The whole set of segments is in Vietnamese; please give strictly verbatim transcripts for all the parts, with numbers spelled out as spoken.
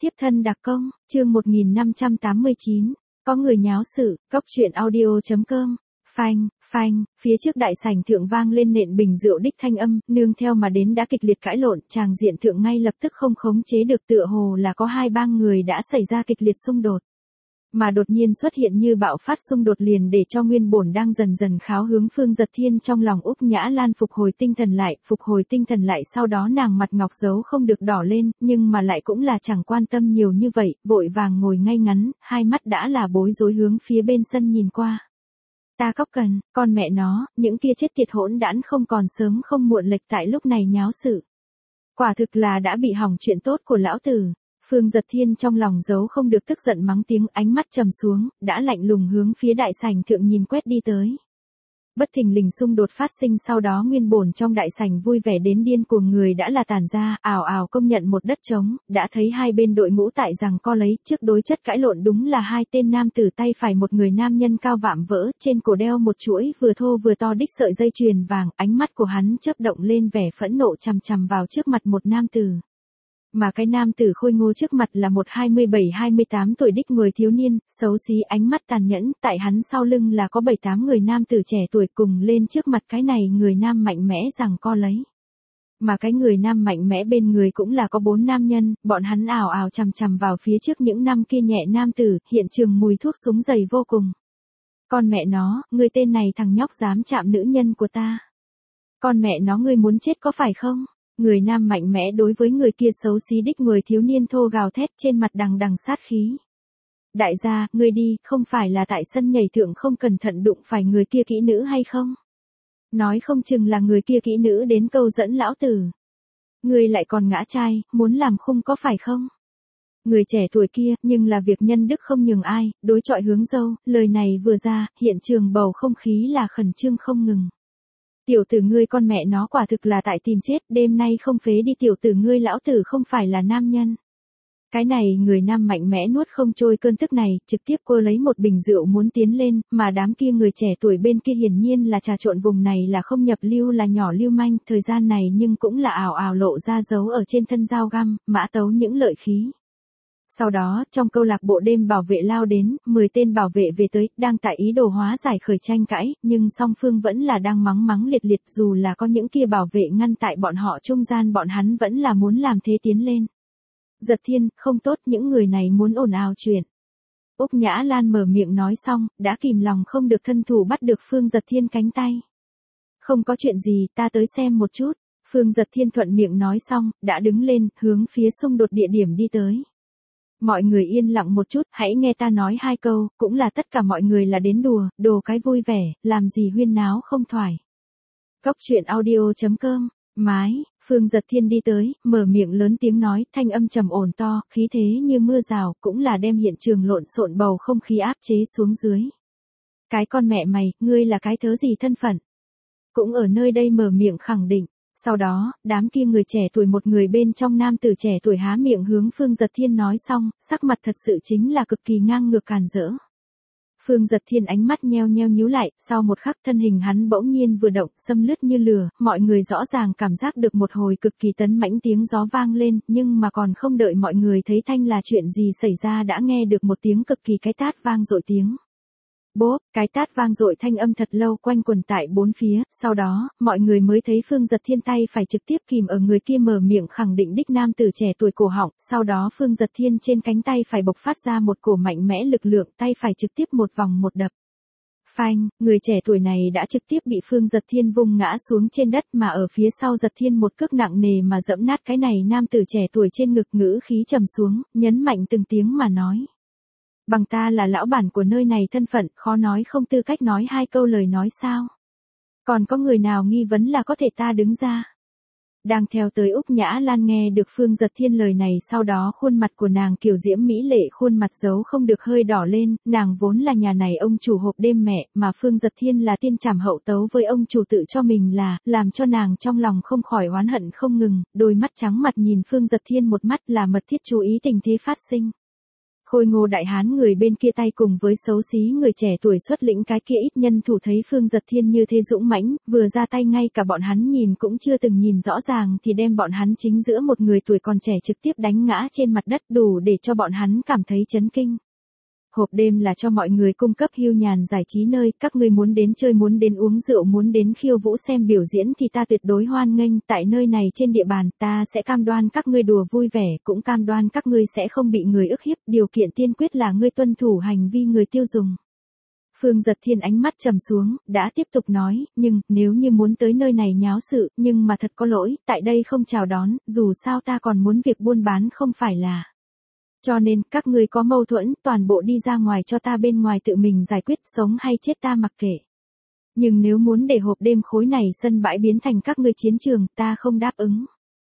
Tiếp thân đặc công, chương một nghìn năm trăm tám mươi chín, có người nháo sự, cốc truyện audio.com, phanh, phanh, phía trước đại sảnh thượng vang lên nện bình rượu đích thanh âm, nương theo mà đến đã kịch liệt cãi lộn, tràng diện thượng ngay lập tức không khống chế được, tựa hồ là có hai ba người đã xảy ra kịch liệt xung đột. Mà đột nhiên xuất hiện như bạo phát xung đột liền để cho nguyên bổn đang dần dần kháo hướng Phương Giật Thiên trong lòng Úc Nhã Lan phục hồi tinh thần lại, phục hồi tinh thần lại sau đó nàng mặt ngọc dấu không được đỏ lên, nhưng mà lại cũng là chẳng quan tâm nhiều như vậy, vội vàng ngồi ngay ngắn, hai mắt đã là bối rối hướng phía bên sân nhìn qua. Ta cóc cần, con mẹ nó, những kia chết tiệt hỗn đản không còn sớm không muộn lệch tại lúc này nháo sự. Quả thực là đã bị hỏng chuyện tốt của lão tử. Phương Giật Thiên trong lòng giấu không được tức giận mắng tiếng, ánh mắt trầm xuống, đã lạnh lùng hướng phía đại sảnh thượng nhìn quét đi tới. Bất thình lình xung đột phát sinh sau đó nguyên bổn trong đại sảnh vui vẻ đến điên cuồng người đã là tàn ra, ào ào công nhận một đất trống, đã thấy hai bên đội ngũ tại rằng co lấy, trước đối chất cãi lộn đúng là hai tên nam tử, tay phải một người nam nhân cao vạm vỡ, trên cổ đeo một chuỗi vừa thô vừa to đích sợi dây chuyền vàng, ánh mắt của hắn chớp động lên vẻ phẫn nộ chằm chằm vào trước mặt một nam tử. Mà cái nam tử khôi ngô trước mặt là một hai mươi bảy hai mươi tám tuổi đích người thiếu niên, xấu xí ánh mắt tàn nhẫn, tại hắn sau lưng là có bảy tám người nam tử trẻ tuổi cùng lên trước mặt cái này người nam mạnh mẽ giằng co lấy. Mà cái người nam mạnh mẽ bên người cũng là có bốn nam nhân, bọn hắn ào ào chằm chằm vào phía trước những năm kia nhẹ nam tử, hiện trường mùi thuốc súng dày vô cùng. Con mẹ nó, người tên này thằng nhóc dám chạm nữ nhân của ta. Con mẹ nó ngươi muốn chết có phải không? Người nam mạnh mẽ đối với người kia xấu xí đích người thiếu niên thô gào thét trên mặt đằng đằng sát khí. Đại gia, ngươi đi, không phải là tại sân nhảy thượng không cẩn thận đụng phải người kia kỹ nữ hay không? Nói không chừng là người kia kỹ nữ đến câu dẫn lão tử. Ngươi lại còn ngã chai, muốn làm khung có phải không? Người trẻ tuổi kia, nhưng là việc nhân đức không nhường ai, đối chọi hướng dâu, lời này vừa ra, hiện trường bầu không khí là khẩn trương không ngừng. Tiểu tử ngươi con mẹ nó quả thực là tại tìm chết, đêm nay không phế đi tiểu tử ngươi lão tử không phải là nam nhân. Cái này người nam mạnh mẽ nuốt không trôi cơn tức này, trực tiếp cô lấy một bình rượu muốn tiến lên, mà đám kia người trẻ tuổi bên kia hiển nhiên là trà trộn vùng này là không nhập lưu là nhỏ lưu manh, thời gian này nhưng cũng là ảo ảo lộ ra dấu ở trên thân dao găm, mã tấu những lợi khí. Sau đó, trong câu lạc bộ đêm bảo vệ lao đến, mười tên bảo vệ về tới, đang tại ý đồ hóa giải khởi tranh cãi, nhưng song phương vẫn là đang mắng mắng liệt liệt, dù là có những kia bảo vệ ngăn tại bọn họ trung gian bọn hắn vẫn là muốn làm thế tiến lên. Giật Thiên, không tốt, những người này muốn ồn ào chuyện. Úc Nhã Lan mở miệng nói xong, đã kìm lòng không được thân thủ bắt được Phương Giật Thiên cánh tay. Không có chuyện gì, ta tới xem một chút. Phương Giật Thiên thuận miệng nói xong, đã đứng lên, hướng phía xung đột địa điểm đi tới. Mọi người yên lặng một chút, hãy nghe ta nói hai câu, cũng là tất cả mọi người là đến đùa, đồ cái vui vẻ, làm gì huyên náo không thoải. Cốc truyện audio.com, mái, Phương Giật Thiên đi tới, mở miệng lớn tiếng nói, thanh âm trầm ổn to, khí thế như mưa rào, cũng là đem hiện trường lộn xộn bầu không khí áp chế xuống dưới. Cái con mẹ mày, ngươi là cái thớ gì thân phận? Cũng ở nơi đây mở miệng khẳng định. Sau đó, đám kia người trẻ tuổi một người bên trong nam tử trẻ tuổi há miệng hướng Phương Giật Thiên nói xong, sắc mặt thật sự chính là cực kỳ ngang ngược càn rỡ. Phương Giật Thiên ánh mắt nheo nheo nhíu lại, sau một khắc thân hình hắn bỗng nhiên vừa động, xâm lướt như lửa, mọi người rõ ràng cảm giác được một hồi cực kỳ tấn mãnh tiếng gió vang lên, nhưng mà còn không đợi mọi người thấy thanh là chuyện gì xảy ra đã nghe được một tiếng cực kỳ cái tát vang dội tiếng. Bốp, cái tát vang dội thanh âm thật lâu quanh quần tại bốn phía, sau đó, mọi người mới thấy Phương Giật Thiên tay phải trực tiếp kìm ở người kia mở miệng khẳng định đích nam tử trẻ tuổi cổ họng, sau đó Phương Giật Thiên trên cánh tay phải bộc phát ra một cổ mạnh mẽ lực lượng, tay phải trực tiếp một vòng một đập. Phanh, người trẻ tuổi này đã trực tiếp bị Phương Giật Thiên vung ngã xuống trên đất mà ở phía sau Giật Thiên một cước nặng nề mà dẫm nát cái này nam tử trẻ tuổi trên ngực ngữ khí trầm xuống, nhấn mạnh từng tiếng mà nói. Bằng ta là lão bản của nơi này thân phận, khó nói không tư cách nói hai câu lời nói sao. Còn có người nào nghi vấn là có thể ta đứng ra. Đang theo tới Úc Nhã Lan nghe được Phương Giật Thiên lời này sau đó khuôn mặt của nàng kiều diễm mỹ lệ khuôn mặt giấu không được hơi đỏ lên, nàng vốn là nhà này ông chủ hộp đêm mẹ, mà Phương Giật Thiên là tiên trảm hậu tấu với ông chủ tự cho mình là, làm cho nàng trong lòng không khỏi oán hận không ngừng, đôi mắt trắng mặt nhìn Phương Giật Thiên một mắt là mật thiết chú ý tình thế phát sinh. Khôi ngô đại hán người bên kia tay cùng với xấu xí người trẻ tuổi xuất lĩnh cái kia ít nhân thủ thấy Phương Giật Thiên như thế dũng mãnh, vừa ra tay ngay cả bọn hắn nhìn cũng chưa từng nhìn rõ ràng thì đem bọn hắn chính giữa một người tuổi còn trẻ trực tiếp đánh ngã trên mặt đất đủ để cho bọn hắn cảm thấy chấn kinh. Hộp đêm là cho mọi người cung cấp hưu nhàn giải trí nơi, các ngươi muốn đến chơi muốn đến uống rượu muốn đến khiêu vũ xem biểu diễn thì ta tuyệt đối hoan nghênh, tại nơi này trên địa bàn ta sẽ cam đoan các ngươi đùa vui vẻ, cũng cam đoan các ngươi sẽ không bị người ức hiếp, điều kiện tiên quyết là ngươi tuân thủ hành vi người tiêu dùng. Phương Giật Thiên ánh mắt trầm xuống, đã tiếp tục nói, nhưng, nếu như muốn tới nơi này nháo sự, nhưng mà thật có lỗi, tại đây không chào đón, dù sao ta còn muốn việc buôn bán không phải là. Cho nên, các ngươi có mâu thuẫn, toàn bộ đi ra ngoài cho ta bên ngoài tự mình giải quyết, sống hay chết ta mặc kệ. Nhưng nếu muốn để hộp đêm khối này sân bãi biến thành các ngươi chiến trường, ta không đáp ứng.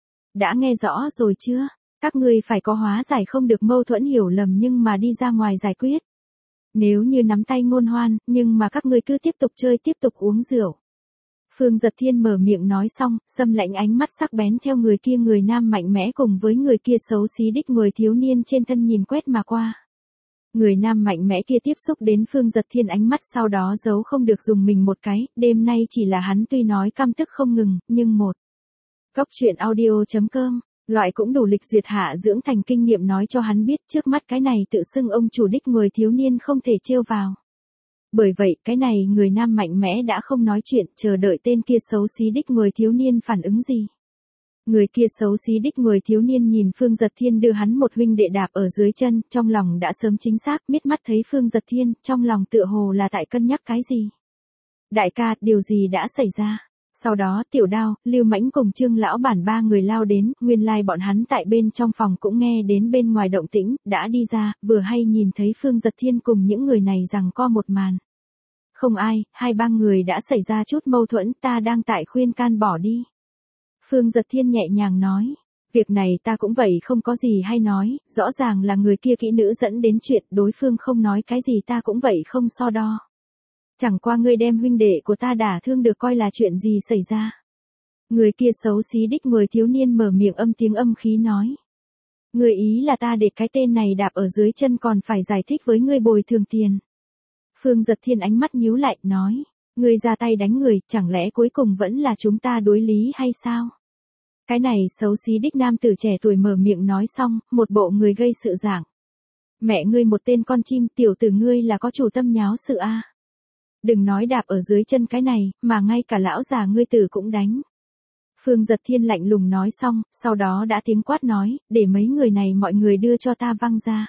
Đã nghe rõ rồi chưa? Các ngươi phải có hóa giải không được mâu thuẫn hiểu lầm nhưng mà đi ra ngoài giải quyết. Nếu như nắm tay ngôn hoan, nhưng mà các ngươi cứ tiếp tục chơi tiếp tục uống rượu. Phương Giật Thiên mở miệng nói xong, xâm lạnh ánh mắt sắc bén theo người kia người nam mạnh mẽ cùng với người kia xấu xí đích người thiếu niên trên thân nhìn quét mà qua. Người nam mạnh mẽ kia tiếp xúc đến Phương Giật Thiên ánh mắt sau đó giấu không được dùng mình một cái, đêm nay chỉ là hắn tuy nói căm tức không ngừng, nhưng một. Góc truyện audio chấm com, loại cũng đủ lịch duyệt hạ dưỡng thành kinh nghiệm nói cho hắn biết trước mắt cái này tự xưng ông chủ đích người thiếu niên không thể trêu vào. Bởi vậy, cái này người nam mạnh mẽ đã không nói chuyện, chờ đợi tên kia xấu xí đích người thiếu niên phản ứng gì. Người kia xấu xí đích người thiếu niên nhìn Phương Giật Thiên đưa hắn một huynh đệ đạp ở dưới chân, trong lòng đã sớm chính xác, miết mắt thấy Phương Giật Thiên, trong lòng tựa hồ là tại cân nhắc cái gì. Đại ca, điều gì đã xảy ra? Sau đó, Tiểu Đao, Lưu Mãnh cùng Trương lão bản ba người lao đến, nguyên lai like bọn hắn tại bên trong phòng cũng nghe đến bên ngoài động tĩnh, đã đi ra, vừa hay nhìn thấy Phương Giật Thiên cùng những người này rằng co một màn. Không ai, hai ba người đã xảy ra chút mâu thuẫn, ta đang tại khuyên can bỏ đi. Phương Giật Thiên nhẹ nhàng nói, việc này ta cũng vậy không có gì hay nói, rõ ràng là người kia kỹ nữ dẫn đến chuyện, đối phương không nói cái gì ta cũng vậy không so đo. Chẳng qua ngươi đem huynh đệ của ta đả thương được coi là chuyện gì xảy ra. Người kia xấu xí đích người thiếu niên mở miệng âm tiếng âm khí nói. Người ý là ta để cái tên này đạp ở dưới chân còn phải giải thích với ngươi bồi thường tiền. Phương Giật Thiên ánh mắt nhíu lại, nói, ngươi ra tay đánh người, chẳng lẽ cuối cùng vẫn là chúng ta đối lý hay sao? Cái này xấu xí đích nam tử trẻ tuổi mở miệng nói xong, một bộ người gây sự dạng. Mẹ ngươi một tên con chim, tiểu tử ngươi là có chủ tâm nháo sự a. À? Đừng nói đạp ở dưới chân cái này, mà ngay cả lão già ngươi tử cũng đánh. Phương Giật Thiên lạnh lùng nói xong, sau đó đã tiếng quát nói, để mấy người này mọi người đưa cho ta văng ra.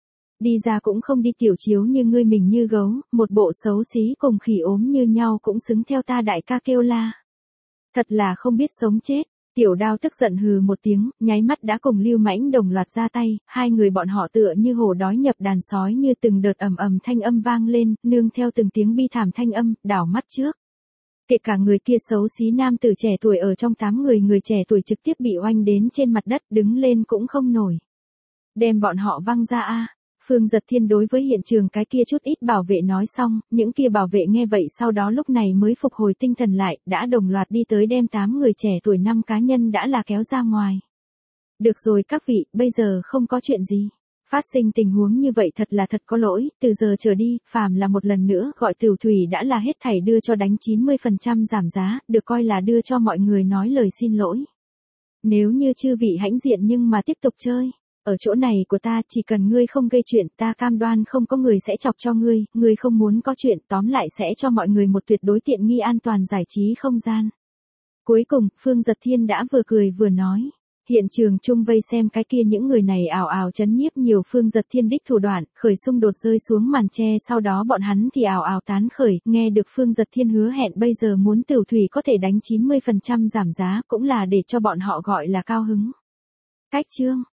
Đi ra cũng không đi tiểu chiếu như ngươi mình như gấu, một bộ xấu xí cùng khỉ ốm như nhau cũng xứng theo ta đại ca kêu la. Thật là không biết sống chết. Tiểu Đao tức giận hừ một tiếng, nháy mắt đã cùng Lưu Mãnh đồng loạt ra tay, hai người bọn họ tựa như hổ đói nhập đàn sói như từng đợt ầm ầm thanh âm vang lên, nương theo từng tiếng bi thảm thanh âm, đảo mắt trước. Kể cả người kia xấu xí nam tử trẻ tuổi ở trong tám người người trẻ tuổi trực tiếp bị oanh đến trên mặt đất đứng lên cũng không nổi. Đem bọn họ văng ra a. Phương Giật Thiên đối với hiện trường cái kia chút ít bảo vệ nói xong, những kia bảo vệ nghe vậy sau đó lúc này mới phục hồi tinh thần lại, đã đồng loạt đi tới đem tám người trẻ tuổi năm cá nhân đã là kéo ra ngoài. Được rồi các vị, bây giờ không có chuyện gì. Phát sinh tình huống như vậy thật là thật có lỗi, từ giờ trở đi, phàm là một lần nữa gọi Tiểu Thủy đã là hết thảy đưa cho đánh chín mươi phần trăm giảm giá, được coi là đưa cho mọi người nói lời xin lỗi. Nếu như chư vị hãnh diện nhưng mà tiếp tục chơi. Ở chỗ này của ta chỉ cần ngươi không gây chuyện ta cam đoan không có người sẽ chọc cho ngươi, ngươi không muốn có chuyện tóm lại sẽ cho mọi người một tuyệt đối tiện nghi an toàn giải trí không gian. Cuối cùng, Phương Giật Thiên đã vừa cười vừa nói. Hiện trường chung vây xem cái kia những người này ảo ảo chấn nhiếp nhiều Phương Giật Thiên đích thủ đoạn, khởi xung đột rơi xuống màn che sau đó bọn hắn thì ảo ảo tán khởi, nghe được Phương Giật Thiên hứa hẹn bây giờ muốn Tiểu Thủy có thể đánh chín mươi phần trăm giảm giá cũng là để cho bọn họ gọi là cao hứng. Cách chương